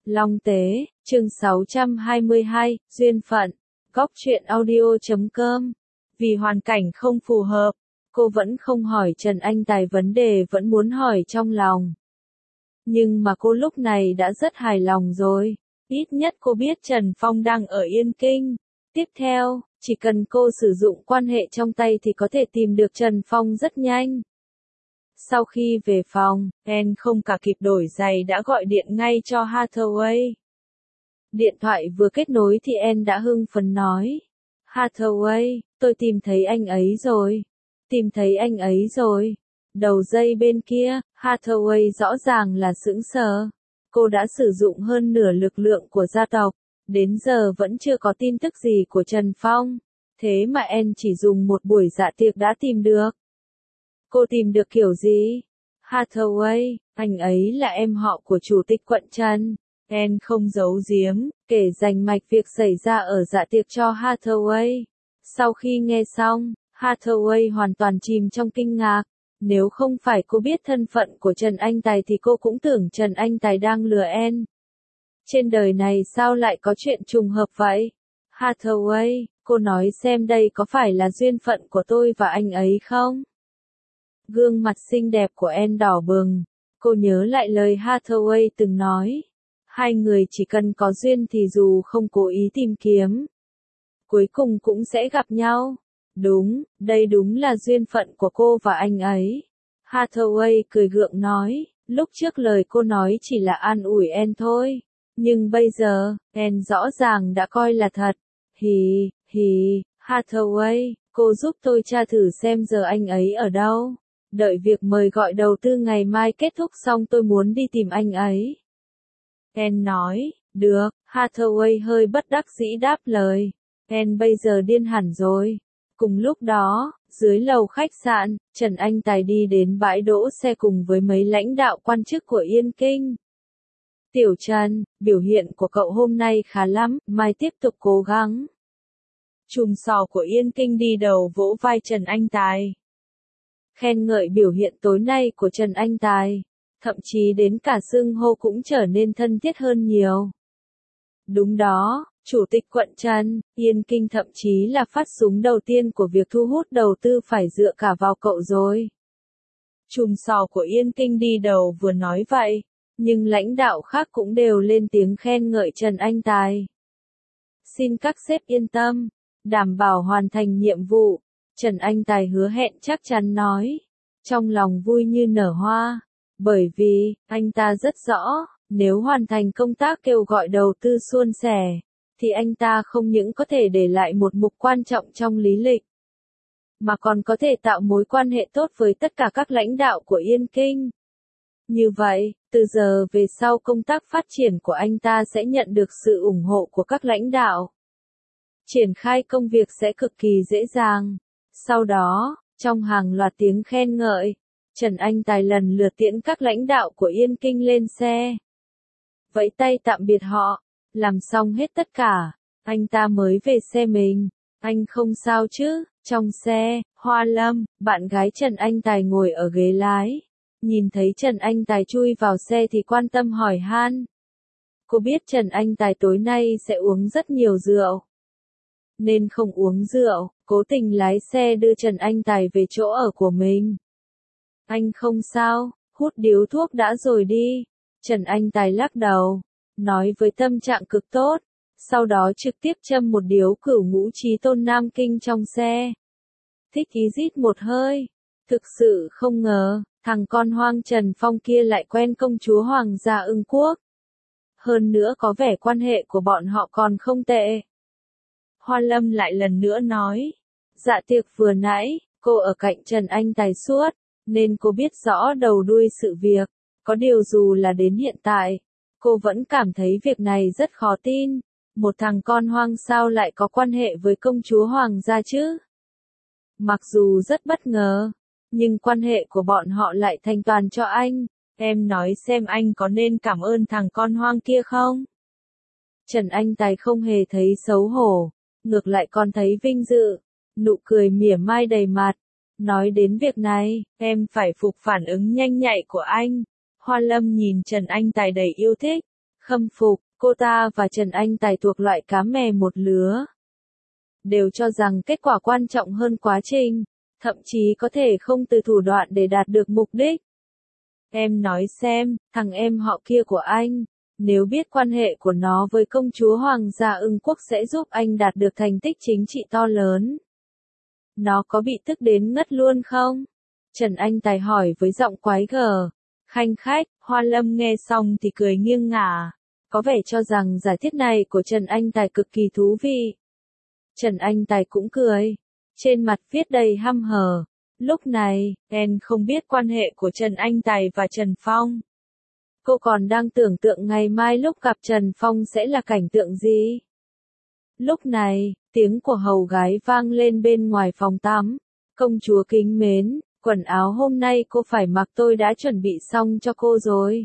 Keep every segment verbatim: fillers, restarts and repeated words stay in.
Long Tế, chương sáu trăm hai mươi hai, Duyên Phận, Góc truyện audio chấm com. Vì hoàn cảnh không phù hợp, cô vẫn không hỏi Trần Anh Tài vấn đề vẫn muốn hỏi trong lòng. Nhưng mà cô lúc này đã rất hài lòng rồi. Ít nhất cô biết Trần Phong đang ở Yên Kinh. Tiếp theo, chỉ cần cô sử dụng quan hệ trong tay thì có thể tìm được Trần Phong rất nhanh. Sau khi về phòng, Anne không cả kịp đổi giày đã gọi điện ngay cho Hathaway. Điện thoại vừa kết nối thì Anne đã hưng phấn nói. Hathaway, tôi tìm thấy anh ấy rồi. Tìm thấy anh ấy rồi. Đầu dây bên kia, Hathaway rõ ràng là sững sờ. Cô đã sử dụng hơn nửa lực lượng của gia tộc. Đến giờ vẫn chưa có tin tức gì của Trần Phong. Thế mà Anne chỉ dùng một buổi dạ tiệc đã tìm được. Cô tìm được kiểu gì? Hathaway, anh ấy là em họ của chủ tịch quận Trần. Anne không giấu giếm, kể rành mạch việc xảy ra ở dạ tiệc cho Hathaway. Sau khi nghe xong, Hathaway hoàn toàn chìm trong kinh ngạc. Nếu không phải cô biết thân phận của Trần Anh Tài thì cô cũng tưởng Trần Anh Tài đang lừa Anne. Trên đời này sao lại có chuyện trùng hợp vậy? Hathaway, cô nói xem đây có phải là duyên phận của tôi và anh ấy không? Gương mặt xinh đẹp của Anne đỏ bừng. Cô nhớ lại lời Hathaway từng nói. Hai người chỉ cần có duyên thì dù không cố ý tìm kiếm, cuối cùng cũng sẽ gặp nhau. Đúng, đây đúng là duyên phận của cô và anh ấy. Hathaway cười gượng nói, lúc trước lời cô nói chỉ là an ủi Anne thôi. Nhưng bây giờ, Anne rõ ràng đã coi là thật. Hì, hì, Hathaway, cô giúp tôi tra thử xem giờ anh ấy ở đâu. Đợi việc mời gọi đầu tư ngày mai kết thúc xong tôi muốn đi tìm anh ấy. Anne nói, được, Hathaway hơi bất đắc dĩ đáp lời. Anne bây giờ điên hẳn rồi. Cùng lúc đó, dưới lầu khách sạn, Trần Anh Tài đi đến bãi đỗ xe cùng với mấy lãnh đạo quan chức của Yên Kinh. Tiểu Trần, biểu hiện của cậu hôm nay khá lắm, mai tiếp tục cố gắng. Chùm sò của Yên Kinh đi đầu vỗ vai Trần Anh Tài. Khen ngợi biểu hiện tối nay của Trần Anh Tài. Thậm chí đến cả xưng hô cũng trở nên thân thiết hơn nhiều. Đúng đó, Chủ tịch quận Trần, Yên Kinh thậm chí là phát súng đầu tiên của việc thu hút đầu tư phải dựa cả vào cậu rồi. Chùm sò của Yên Kinh đi đầu vừa nói vậy, nhưng lãnh đạo khác cũng đều lên tiếng khen ngợi Trần Anh Tài. Xin các sếp yên tâm, đảm bảo hoàn thành nhiệm vụ, Trần Anh Tài hứa hẹn chắc chắn nói, trong lòng vui như nở hoa, bởi vì, anh ta rất rõ, nếu hoàn thành công tác kêu gọi đầu tư suôn sẻ, thì anh ta không những có thể để lại một mục quan trọng trong lý lịch, mà còn có thể tạo mối quan hệ tốt với tất cả các lãnh đạo của Yên Kinh. Như vậy, từ giờ về sau công tác phát triển của anh ta sẽ nhận được sự ủng hộ của các lãnh đạo. Triển khai công việc sẽ cực kỳ dễ dàng. Sau đó, trong hàng loạt tiếng khen ngợi, Trần Anh Tài lần lượt tiễn các lãnh đạo của Yên Kinh lên xe. Vẫy tay tạm biệt họ, làm xong hết tất cả, anh ta mới về xe mình. Anh không sao chứ? Trong xe, Hoa Lâm, bạn gái Trần Anh Tài ngồi ở ghế lái. Nhìn thấy Trần Anh Tài chui vào xe thì quan tâm hỏi han. Cô biết Trần Anh Tài tối nay sẽ uống rất nhiều rượu, nên không uống rượu, cố tình lái xe đưa Trần Anh Tài về chỗ ở của mình. Anh không sao, hút điếu thuốc đã rồi đi. Trần Anh Tài lắc đầu, nói với tâm trạng cực tốt, sau đó trực tiếp châm một điếu cửu ngũ chí tôn Nam Kinh trong xe. Thích ý rít một hơi, thực sự không ngờ, thằng con hoang Trần Phong kia lại quen công chúa Hoàng gia Ưng Quốc. Hơn nữa có vẻ quan hệ của bọn họ còn không tệ. Hoa Lâm lại lần nữa nói, dạ tiệc vừa nãy, cô ở cạnh Trần Anh Tài suốt, nên cô biết rõ đầu đuôi sự việc. Có điều dù là đến hiện tại, cô vẫn cảm thấy việc này rất khó tin. Một thằng con hoang sao lại có quan hệ với công chúa Hoàng gia chứ? Mặc dù rất bất ngờ, nhưng quan hệ của bọn họ lại thành toàn cho anh. Em nói xem anh có nên cảm ơn thằng con hoang kia không? Trần Anh Tài không hề thấy xấu hổ, ngược lại còn thấy vinh dự, nụ cười mỉa mai đầy mặt. Nói đến việc này, em phải phục phản ứng nhanh nhạy của anh. Hoa Lâm nhìn Trần Anh Tài đầy yêu thích. Khâm phục, cô ta và Trần Anh Tài thuộc loại cá mè một lứa. Đều cho rằng kết quả quan trọng hơn quá trình, thậm chí có thể không từ thủ đoạn để đạt được mục đích. Em nói xem, thằng em họ kia của anh, nếu biết quan hệ của nó với công chúa Hoàng gia Ưng Quốc sẽ giúp anh đạt được thành tích chính trị to lớn. Nó có bị tức đến ngất luôn không? Trần Anh Tài hỏi với giọng quái gở. Khanh khách, Hoa Lâm nghe xong thì cười nghiêng ngả. Có vẻ cho rằng giả thiết này của Trần Anh Tài cực kỳ thú vị. Trần Anh Tài cũng cười. Trên mặt viết đầy hăm hở. Lúc này, em không biết quan hệ của Trần Anh Tài và Trần Phong. Cô còn đang tưởng tượng ngày mai lúc gặp Trần Phong sẽ là cảnh tượng gì. Lúc này, tiếng của hầu gái vang lên bên ngoài phòng tắm. Công chúa kính mến, quần áo hôm nay cô phải mặc tôi đã chuẩn bị xong cho cô rồi.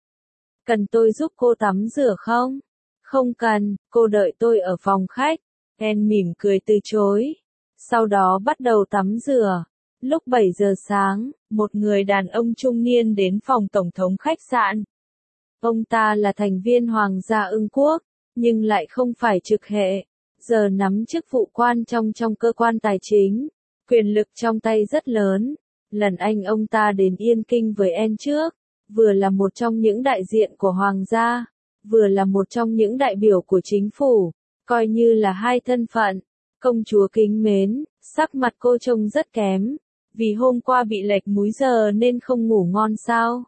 Cần tôi giúp cô tắm rửa không? Không cần, cô đợi tôi ở phòng khách. En mỉm cười từ chối. Sau đó bắt đầu tắm rửa. Lúc bảy giờ sáng, một người đàn ông trung niên đến phòng tổng thống khách sạn. Ông ta là thành viên Hoàng gia Ưng Quốc, nhưng lại không phải trực hệ. Giờ nắm chức vụ quan trọng trong cơ quan tài chính. Quyền lực trong tay rất lớn. Lần anh ông ta đến Yên Kinh với En trước, vừa là một trong những đại diện của Hoàng gia, vừa là một trong những đại biểu của chính phủ, coi như là hai thân phận. Công chúa kính mến, sắc mặt cô trông rất kém, vì hôm qua bị lệch múi giờ nên không ngủ ngon sao?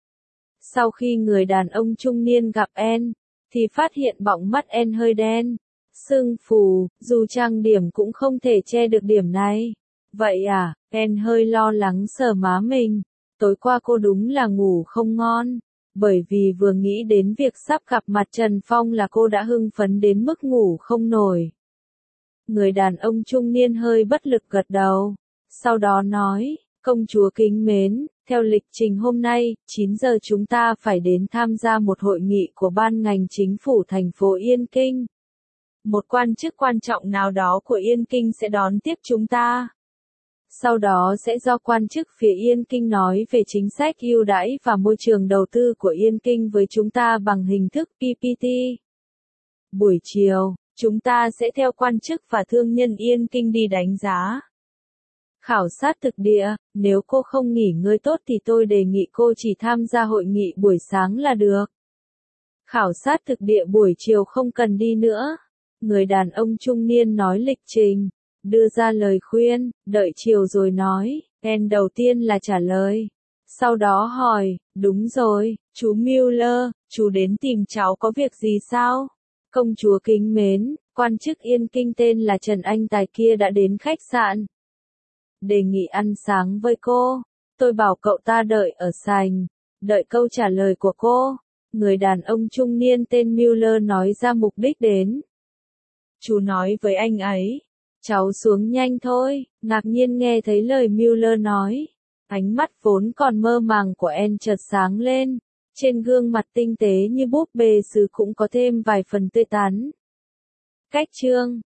Sau khi người đàn ông trung niên gặp En, thì phát hiện bọng mắt En hơi đen, sưng phù, dù trang điểm cũng không thể che được điểm này. Vậy à, En hơi lo lắng sờ má mình. Tối qua cô đúng là ngủ không ngon, bởi vì vừa nghĩ đến việc sắp gặp mặt Trần Phong là cô đã hưng phấn đến mức ngủ không nổi. Người đàn ông trung niên hơi bất lực gật đầu, sau đó nói, công chúa kính mến, theo lịch trình hôm nay, chín giờ chúng ta phải đến tham gia một hội nghị của ban ngành chính phủ thành phố Yên Kinh. Một quan chức quan trọng nào đó của Yên Kinh sẽ đón tiếp chúng ta. Sau đó sẽ do quan chức phía Yên Kinh nói về chính sách ưu đãi và môi trường đầu tư của Yên Kinh với chúng ta bằng hình thức pê pê tê. Buổi chiều, chúng ta sẽ theo quan chức và thương nhân Yên Kinh đi đánh giá. Khảo sát thực địa, nếu cô không nghỉ ngơi tốt thì tôi đề nghị cô chỉ tham gia hội nghị buổi sáng là được. Khảo sát thực địa buổi chiều không cần đi nữa. Người đàn ông trung niên nói lịch trình, đưa ra lời khuyên, đợi chiều rồi nói. En đầu tiên là trả lời. Sau đó hỏi, đúng rồi, chú Mueller, chú đến tìm cháu có việc gì sao? Công chúa kính mến, quan chức Yên Kinh tên là Trần Anh Tài kia đã đến khách sạn. Đề nghị ăn sáng với cô. Tôi bảo cậu ta đợi ở sảnh, đợi câu trả lời của cô. Người đàn ông trung niên tên Mueller nói ra mục đích đến. Chú nói với anh ấy, cháu xuống nhanh thôi. Ngạc nhiên nghe thấy lời Mueller nói. Ánh mắt vốn còn mơ màng của En chợt sáng lên. Trên gương mặt tinh tế như búp bê sứ cũng có thêm vài phần tươi tắn. Cách chương